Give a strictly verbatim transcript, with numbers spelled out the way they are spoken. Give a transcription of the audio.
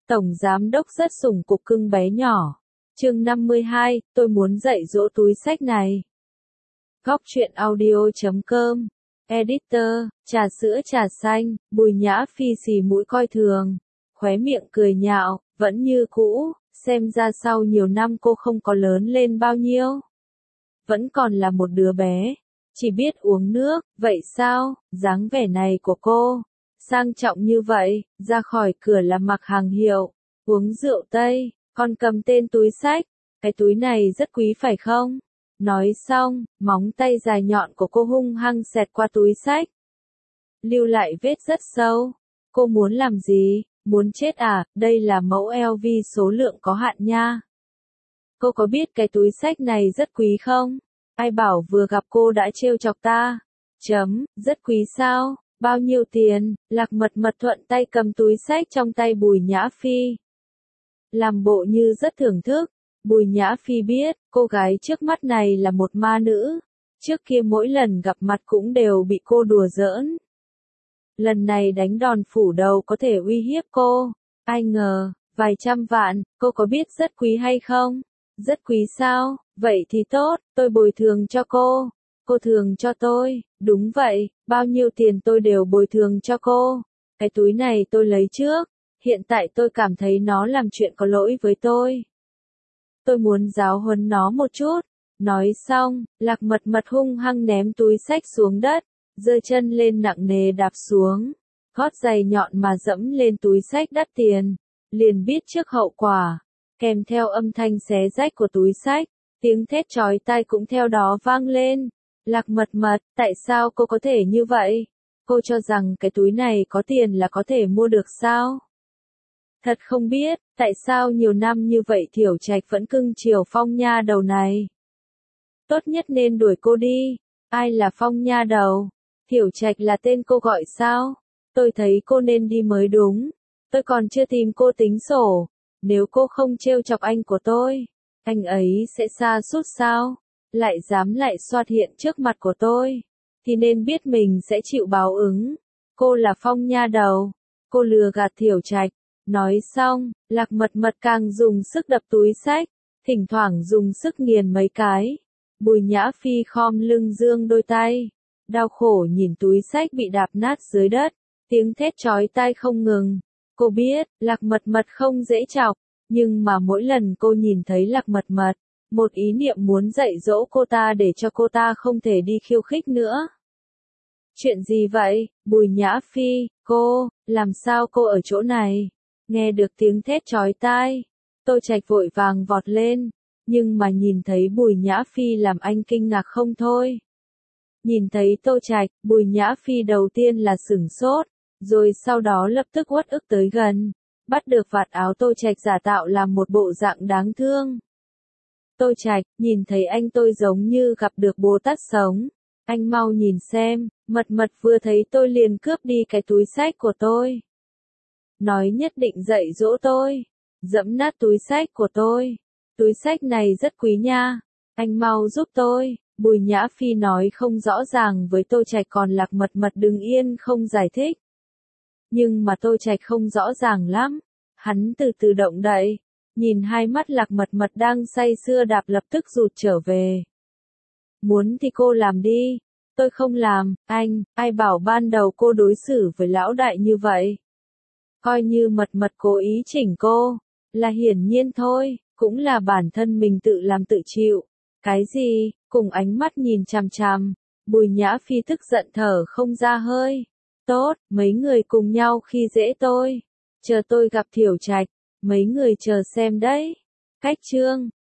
Tổng giám đốc rất sủng cục cưng bé nhỏ. Chương năm mươi hai, tôi muốn dạy dỗ túi xách này. Góc truyện audio chấm com. Editor, trà sữa trà xanh, Bùi Nhã Phi xì mũi coi thường, khóe miệng cười nhạo, vẫn như cũ, xem ra sau nhiều năm cô không có lớn lên bao nhiêu. Vẫn còn là một đứa bé, chỉ biết uống nước, vậy sao, dáng vẻ này của cô, sang trọng như vậy, ra khỏi cửa là mặc hàng hiệu, uống rượu Tây, còn cầm tên túi xách, cái túi này rất quý phải không? Nói xong, móng tay dài nhọn của cô hung hăng xẹt qua túi xách, lưu lại vết rất sâu. Cô muốn làm gì? Muốn chết à? Đây là mẫu lờ vê số lượng có hạn nha. Cô có biết cái túi xách này rất quý không? Ai bảo vừa gặp cô đã trêu chọc ta? Chấm, rất quý sao? Bao nhiêu tiền? Lạc Mật Mật thuận tay cầm túi xách trong tay Bùi Nhã Phi, làm bộ như rất thưởng thức. Bùi Nhã Phi biết, cô gái trước mắt này là một ma nữ. Trước kia mỗi lần gặp mặt cũng đều bị cô đùa giỡn. Lần này đánh đòn phủ đầu có thể uy hiếp cô. Ai ngờ, vài trăm vạn, cô có biết rất quý hay không? Rất quý sao? Vậy thì tốt, tôi bồi thường cho cô. Cô thường cho tôi, đúng vậy, bao nhiêu tiền tôi đều bồi thường cho cô. Cái túi này tôi lấy trước, hiện tại tôi cảm thấy nó làm chuyện có lỗi với tôi. Tôi muốn giáo huấn nó một chút. Nói xong, Lạc Mật Mật hung hăng ném túi xách xuống đất, giơ chân lên nặng nề đạp xuống, gót giày nhọn mà dẫm lên túi xách đắt tiền, liền biết trước hậu quả, kèm theo âm thanh xé rách của túi xách, tiếng thét chói tai cũng theo đó vang lên. Lạc Mật Mật, tại sao cô có thể như vậy? Cô cho rằng cái túi này có tiền là có thể mua được sao? Thật không biết, tại sao nhiều năm như vậy Thiểu Trạch vẫn cưng chiều Phong nha đầu này. Tốt nhất nên đuổi cô đi. Ai là Phong nha đầu? Thiểu Trạch là tên cô gọi sao? Tôi thấy cô nên đi mới đúng. Tôi còn chưa tìm cô tính sổ. Nếu cô không trêu chọc anh của tôi, anh ấy sẽ sa sút sao? Lại dám lại xoát hiện trước mặt của tôi, thì nên biết mình sẽ chịu báo ứng. Cô là Phong nha đầu. Cô lừa gạt Thiểu Trạch. Nói xong, Lạc Mật Mật càng dùng sức đập túi xách, thỉnh thoảng dùng sức nghiền mấy cái. Bùi Nhã Phi khom lưng dương đôi tay, đau khổ nhìn túi xách bị đạp nát dưới đất, tiếng thét chói tai không ngừng. Cô biết, Lạc Mật Mật không dễ chọc, nhưng mà mỗi lần cô nhìn thấy Lạc Mật Mật, một ý niệm muốn dạy dỗ cô ta để cho cô ta không thể đi khiêu khích nữa. Chuyện gì vậy, Bùi Nhã Phi, cô, làm sao cô ở chỗ này? Nghe được tiếng thét chói tai, Tô Trạch vội vàng vọt lên, nhưng mà nhìn thấy Bùi Nhã Phi làm anh kinh ngạc không thôi. Nhìn thấy Tô Trạch, Bùi Nhã Phi đầu tiên là sửng sốt, rồi sau đó lập tức uất ức tới gần, bắt được vạt áo Tô Trạch giả tạo làm một bộ dạng đáng thương. Tô Trạch, nhìn thấy anh tôi giống như gặp được Bồ Tát sống. Anh mau nhìn xem, Mật Mật vừa thấy tôi liền cướp đi cái túi xách của tôi. Nói nhất định dạy dỗ tôi, dẫm nát túi xách của tôi. Túi xách này rất quý nha, anh mau giúp tôi. Bùi Nhã Phi nói không rõ ràng với Tô Trạch, còn Lạc Mật Mật đứng yên không giải thích. Nhưng mà Tô Trạch không rõ ràng lắm, hắn từ từ động đậy, nhìn hai mắt Lạc Mật Mật đang say sưa đạp lập tức rụt trở về. Muốn thì cô làm đi, tôi không làm. Anh, ai bảo ban đầu cô đối xử với lão đại như vậy? Coi như Mật Mật cố ý chỉnh cô, là hiển nhiên thôi, cũng là bản thân mình tự làm tự chịu. Cái gì? Cùng ánh mắt nhìn chằm chằm, Bùi Nhã Phi tức giận thở không ra hơi. Tốt, mấy người cùng nhau khi dễ tôi. Chờ tôi gặp Thiểu Trạch, mấy người chờ xem đấy. Cách chương